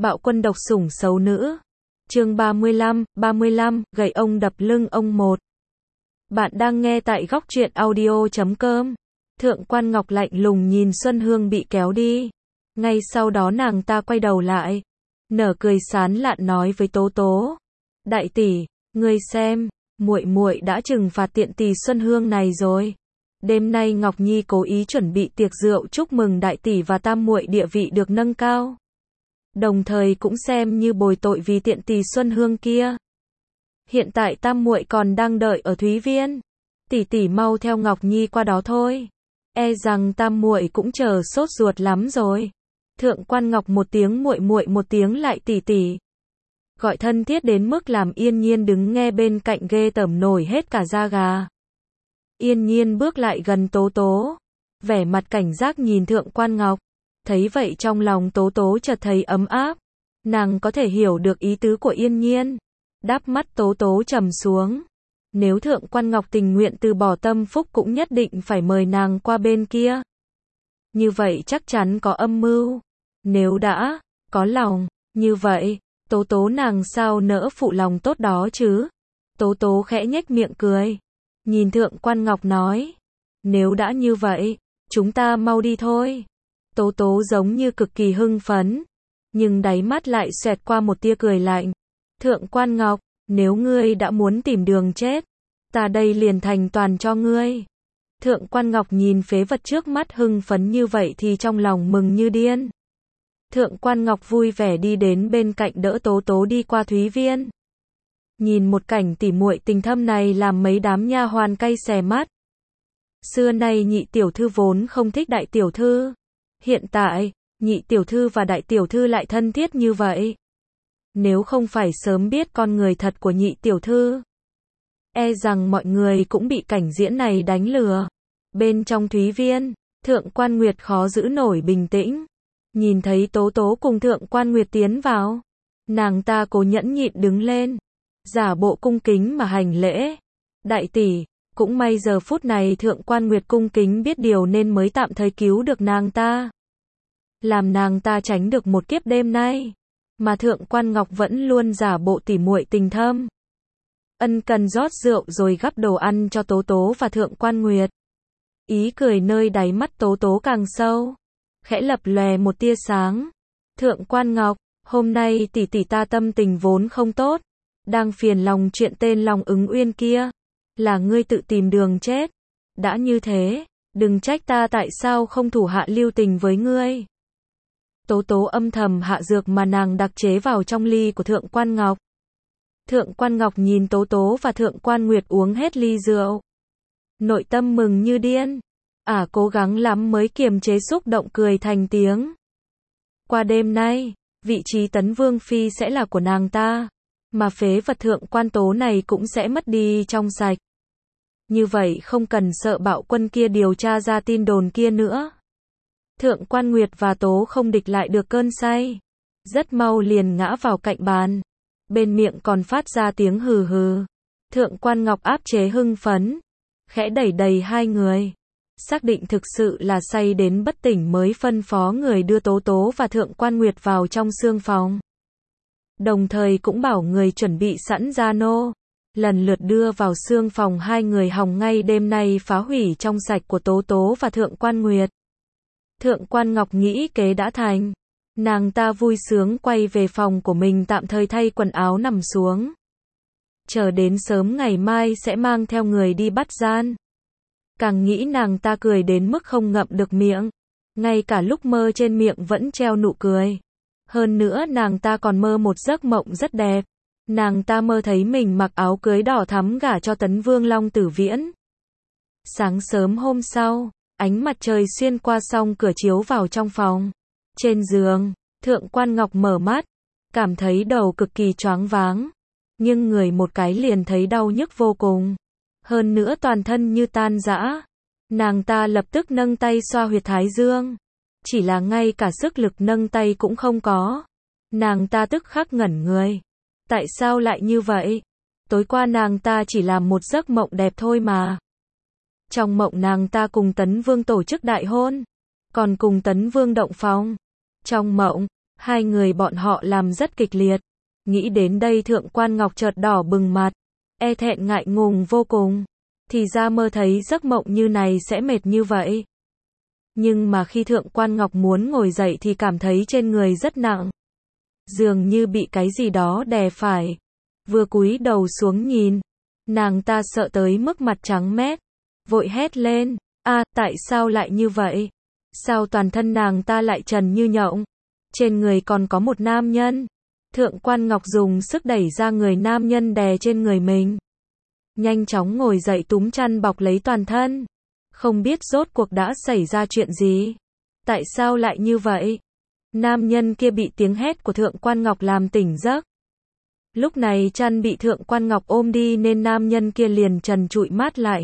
Bạo quân độc sủng xấu nữ. Chương 35, gậy ông đập lưng ông một. Bạn đang nghe tại góc truyện audio.com. Thượng quan Ngọc lạnh lùng nhìn Xuân Hương bị kéo đi. Ngay sau đó nàng ta quay đầu lại, nở cười sán lạn nói với Tố Tố: "Đại tỷ, ngươi xem, muội muội đã trừng phạt tiện tỳ Xuân Hương này rồi. Đêm nay Ngọc Nhi cố ý chuẩn bị tiệc rượu chúc mừng đại tỷ và tam muội địa vị được nâng cao. Đồng thời cũng xem như bồi tội vì tiện tỳ Xuân Hương kia. Hiện tại tam muội còn đang đợi ở Thúy Viên. Tỷ tỷ mau theo Ngọc Nhi qua đó thôi. E rằng tam muội cũng chờ sốt ruột lắm rồi." Thượng quan Ngọc một tiếng muội muội một tiếng lại tỷ tỷ. Gọi thân thiết đến mức làm Yên Nhiên đứng nghe bên cạnh ghê tởm nổi hết cả da gà. Yên Nhiên bước lại gần Tố Tố, vẻ mặt cảnh giác nhìn Thượng quan Ngọc. Thấy vậy trong lòng Tố Tố chợt thấy ấm áp. Nàng có thể hiểu được ý tứ của Yên Nhiên. Đáp mắt Tố Tố trầm xuống. Nếu Thượng quan Ngọc tình nguyện từ bỏ tâm phúc cũng nhất định phải mời nàng qua bên kia. Như vậy chắc chắn có âm mưu. Nếu đã có lòng như vậy, Tố Tố nàng sao nỡ phụ lòng tốt đó chứ. Tố Tố khẽ nhếch miệng cười, nhìn Thượng quan Ngọc nói: "Nếu đã như vậy, chúng ta mau đi thôi." Tố Tố giống như cực kỳ hưng phấn, nhưng đáy mắt lại xoẹt qua một tia cười lạnh. "Thượng quan Ngọc, nếu ngươi đã muốn tìm đường chết, ta đây liền thành toàn cho ngươi." Thượng quan Ngọc nhìn phế vật trước mắt hưng phấn như vậy thì trong lòng mừng như điên. Thượng quan Ngọc vui vẻ đi đến bên cạnh đỡ Tố Tố đi qua Thúy Viên. Nhìn một cảnh tỉ muội tình thâm này làm mấy đám nha hoàn cay xè mắt. Xưa nay nhị tiểu thư vốn không thích đại tiểu thư. Hiện tại, nhị tiểu thư và đại tiểu thư lại thân thiết như vậy. Nếu không phải sớm biết con người thật của nhị tiểu thư, e rằng mọi người cũng bị cảnh diễn này đánh lừa. Bên trong Thúy Viên, Thượng quan Nguyệt khó giữ nổi bình tĩnh. Nhìn thấy Tố Tố cùng Thượng quan Nguyệt tiến vào, nàng ta cố nhẫn nhịn đứng lên, giả bộ cung kính mà hành lễ. "Đại tỷ." Cũng may giờ phút này Thượng quan Nguyệt cung kính biết điều nên mới tạm thời cứu được nàng ta, làm nàng ta tránh được một kiếp đêm nay. Mà Thượng quan Ngọc vẫn luôn giả bộ tỉ muội tình thâm, ân cần rót rượu rồi gắp đồ ăn cho Tố Tố và Thượng quan Nguyệt. Ý cười nơi đáy mắt Tố Tố càng sâu, khẽ lập lòe một tia sáng. "Thượng quan Ngọc, hôm nay tỷ tỷ ta tâm tình vốn không tốt, đang phiền lòng chuyện tên Long Ứng Uyên kia, là ngươi tự tìm đường chết. Đã như thế, đừng trách ta tại sao không thủ hạ lưu tình với ngươi." Tố Tố âm thầm hạ dược mà nàng đặc chế vào trong ly của Thượng quan Ngọc. Thượng quan Ngọc nhìn Tố Tố và Thượng quan Nguyệt uống hết ly rượu, nội tâm mừng như điên. Cố gắng lắm mới kiềm chế xúc động cười thành tiếng. Qua đêm nay, vị trí Tấn Vương Phi sẽ là của nàng ta, mà phế vật Thượng quan Tố này cũng sẽ mất đi trong sạch. Như vậy không cần sợ bạo quân kia điều tra ra tin đồn kia nữa. Thượng quan Nguyệt và Tố không địch lại được cơn say, rất mau liền ngã vào cạnh bàn, bên miệng còn phát ra tiếng hừ hừ. Thượng quan Ngọc áp chế hưng phấn, khẽ đẩy đầy hai người, xác định thực sự là say đến bất tỉnh mới phân phó người đưa Tố Tố và Thượng quan Nguyệt vào trong xương phòng. Đồng thời cũng bảo người chuẩn bị sẵn gia nô, lần lượt đưa vào xương phòng hai người hòng ngay đêm nay phá hủy trong sạch của Tố Tố và Thượng quan Nguyệt. Thượng quan Ngọc nghĩ kế đã thành, nàng ta vui sướng quay về phòng của mình tạm thời thay quần áo nằm xuống. Chờ đến sớm ngày mai sẽ mang theo người đi bắt gian. Càng nghĩ nàng ta cười đến mức không ngậm được miệng, ngay cả lúc mơ trên miệng vẫn treo nụ cười. Hơn nữa nàng ta còn mơ một giấc mộng rất đẹp. Nàng ta mơ thấy mình mặc áo cưới đỏ thắm gả cho Tấn Vương Long Tử Viễn. Sáng sớm hôm sau, ánh mặt trời xuyên qua song cửa chiếu vào trong phòng. Trên giường, Thượng quan Ngọc mở mắt, cảm thấy đầu cực kỳ choáng váng, nhưng người một cái liền thấy đau nhức vô cùng. Hơn nữa toàn thân như tan rã. Nàng ta lập tức nâng tay xoa huyệt thái dương. Chỉ là ngay cả sức lực nâng tay cũng không có. Nàng ta tức khắc ngẩn người. Tại sao lại như vậy? Tối qua nàng ta chỉ làm một giấc mộng đẹp thôi mà. Trong mộng nàng ta cùng Tấn Vương tổ chức đại hôn, còn cùng Tấn Vương động phòng. Trong mộng, Hai người bọn họ làm rất kịch liệt. Nghĩ đến đây Thượng Quan Ngọc chợt đỏ bừng mặt, e thẹn ngại ngùng vô cùng. Thì ra mơ thấy giấc mộng như này sẽ mệt như vậy. Nhưng mà khi Thượng Quan Ngọc muốn ngồi dậy thì cảm thấy trên người rất nặng. Dường như bị cái gì đó đè phải. Vừa cúi đầu xuống nhìn, nàng ta sợ tới mức mặt trắng mét, vội hét lên, tại sao lại như vậy? Sao toàn thân nàng ta lại trần như nhộng? Trên người còn có một nam nhân. Thượng Quan Ngọc dùng sức đẩy ra người nam nhân đè trên người mình. Nhanh chóng ngồi dậy túm chăn bọc lấy toàn thân. Không biết rốt cuộc đã xảy ra chuyện gì? Tại sao lại như vậy? Nam nhân kia bị tiếng hét của Thượng Quan Ngọc làm tỉnh giấc. Lúc này chăn bị Thượng Quan Ngọc ôm đi nên nam nhân kia liền trần trụi mát lạnh.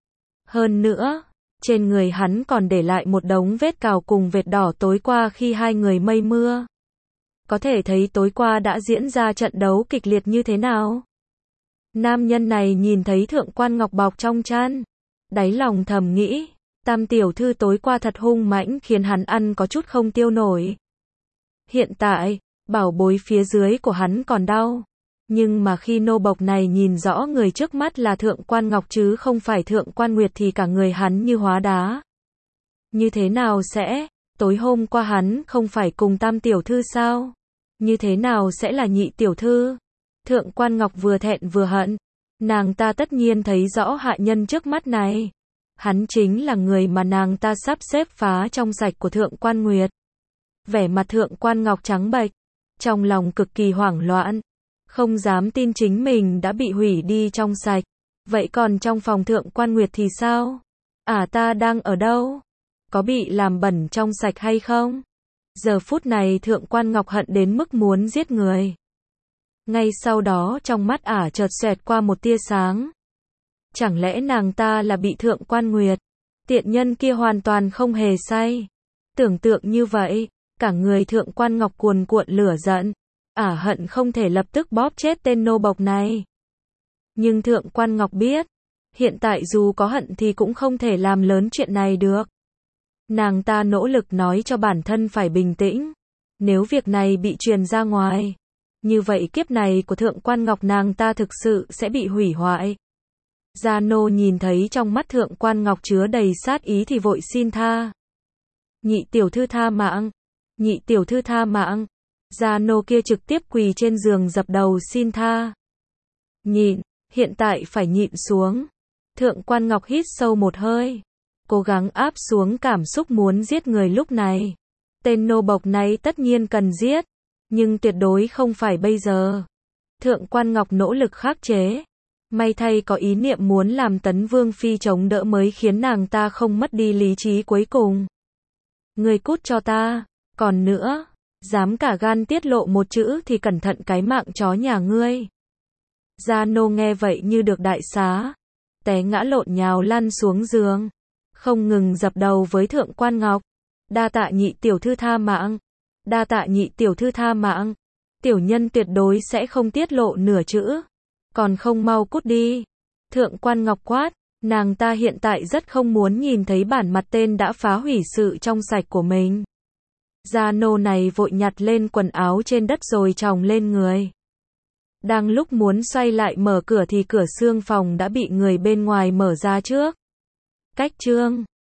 Hơn nữa, trên người hắn còn để lại một đống vết cào cùng vệt đỏ tối qua khi hai người mây mưa. Có thể thấy tối qua đã diễn ra trận đấu kịch liệt như thế nào. Nam nhân này nhìn thấy Thượng Quan Ngọc bọc trong chăn, đáy lòng thầm nghĩ, Tam tiểu thư tối qua thật hung mãnh khiến hắn ăn có chút không tiêu nổi. Hiện tại, bảo bối phía dưới của hắn còn đau. Nhưng mà khi nô bộc này nhìn rõ người trước mắt là Thượng Quan Ngọc chứ không phải Thượng Quan Nguyệt thì cả người hắn như hóa đá. Như thế nào sẽ, tối hôm qua hắn không phải cùng Tam tiểu thư sao? Như thế nào sẽ là Nhị tiểu thư? Thượng Quan Ngọc vừa thẹn vừa hận. Nàng ta tất nhiên thấy rõ hạ nhân trước mắt này. Hắn chính là người mà nàng ta sắp xếp phá trong sạch của Thượng Quan Nguyệt. Vẻ mặt Thượng Quan Ngọc trắng bệch, trong lòng cực kỳ hoảng loạn, không dám tin chính mình đã bị hủy đi trong sạch. Vậy còn trong phòng Thượng Quan Nguyệt thì sao? Ta đang ở đâu? Có bị làm bẩn trong sạch hay không? Giờ phút này Thượng Quan Ngọc hận đến mức muốn giết người. Ngay sau đó trong mắt chợt xẹt qua một tia sáng. Chẳng lẽ nàng ta là bị Thượng Quan Nguyệt, tiện nhân kia hoàn toàn không hề say? Tưởng tượng như vậy, cả người Thượng Quan Ngọc cuồn cuộn lửa giận, hận không thể lập tức bóp chết tên nô bộc này. Nhưng Thượng Quan Ngọc biết, hiện tại dù có hận thì cũng không thể làm lớn chuyện này được. Nàng ta nỗ lực nói cho bản thân phải bình tĩnh. Nếu việc này bị truyền ra ngoài, như vậy kiếp này của Thượng Quan Ngọc nàng ta thực sự sẽ bị hủy hoại. Gia nô nhìn thấy trong mắt Thượng Quan Ngọc chứa đầy sát ý thì vội xin tha. Nhị tiểu thư tha mạng. Nhị tiểu thư tha mạng. Gia nô kia trực tiếp quỳ trên giường dập đầu xin tha. Nhịn, hiện tại phải nhịn xuống. Thượng Quan Ngọc hít sâu một hơi, cố gắng áp xuống cảm xúc muốn giết người lúc này. Tên nô bộc này tất nhiên cần giết, nhưng tuyệt đối không phải bây giờ. Thượng Quan Ngọc nỗ lực khắc chế. May thay có ý niệm muốn làm Tấn Vương Phi chống đỡ mới khiến nàng ta không mất đi lý trí cuối cùng. Ngươi cút cho ta, còn nữa, dám cả gan tiết lộ một chữ thì cẩn thận cái mạng chó nhà ngươi. Gia nô nghe vậy như được đại xá, té ngã lộn nhào lăn xuống giường, không ngừng dập đầu với Thượng Quan Ngọc. Đa tạ Nhị tiểu thư tha mạng, đa tạ Nhị tiểu thư tha mạng, tiểu nhân tuyệt đối sẽ không tiết lộ nửa chữ. Còn không mau cút đi. Thượng Quan Ngọc quát, nàng ta hiện tại rất không muốn nhìn thấy bản mặt tên đã phá hủy sự trong sạch của mình. Gia nô này vội nhặt lên quần áo trên đất rồi chồng lên người. Đang lúc muốn xoay lại mở cửa thì cửa xương phòng đã bị người bên ngoài mở ra trước. Cách chương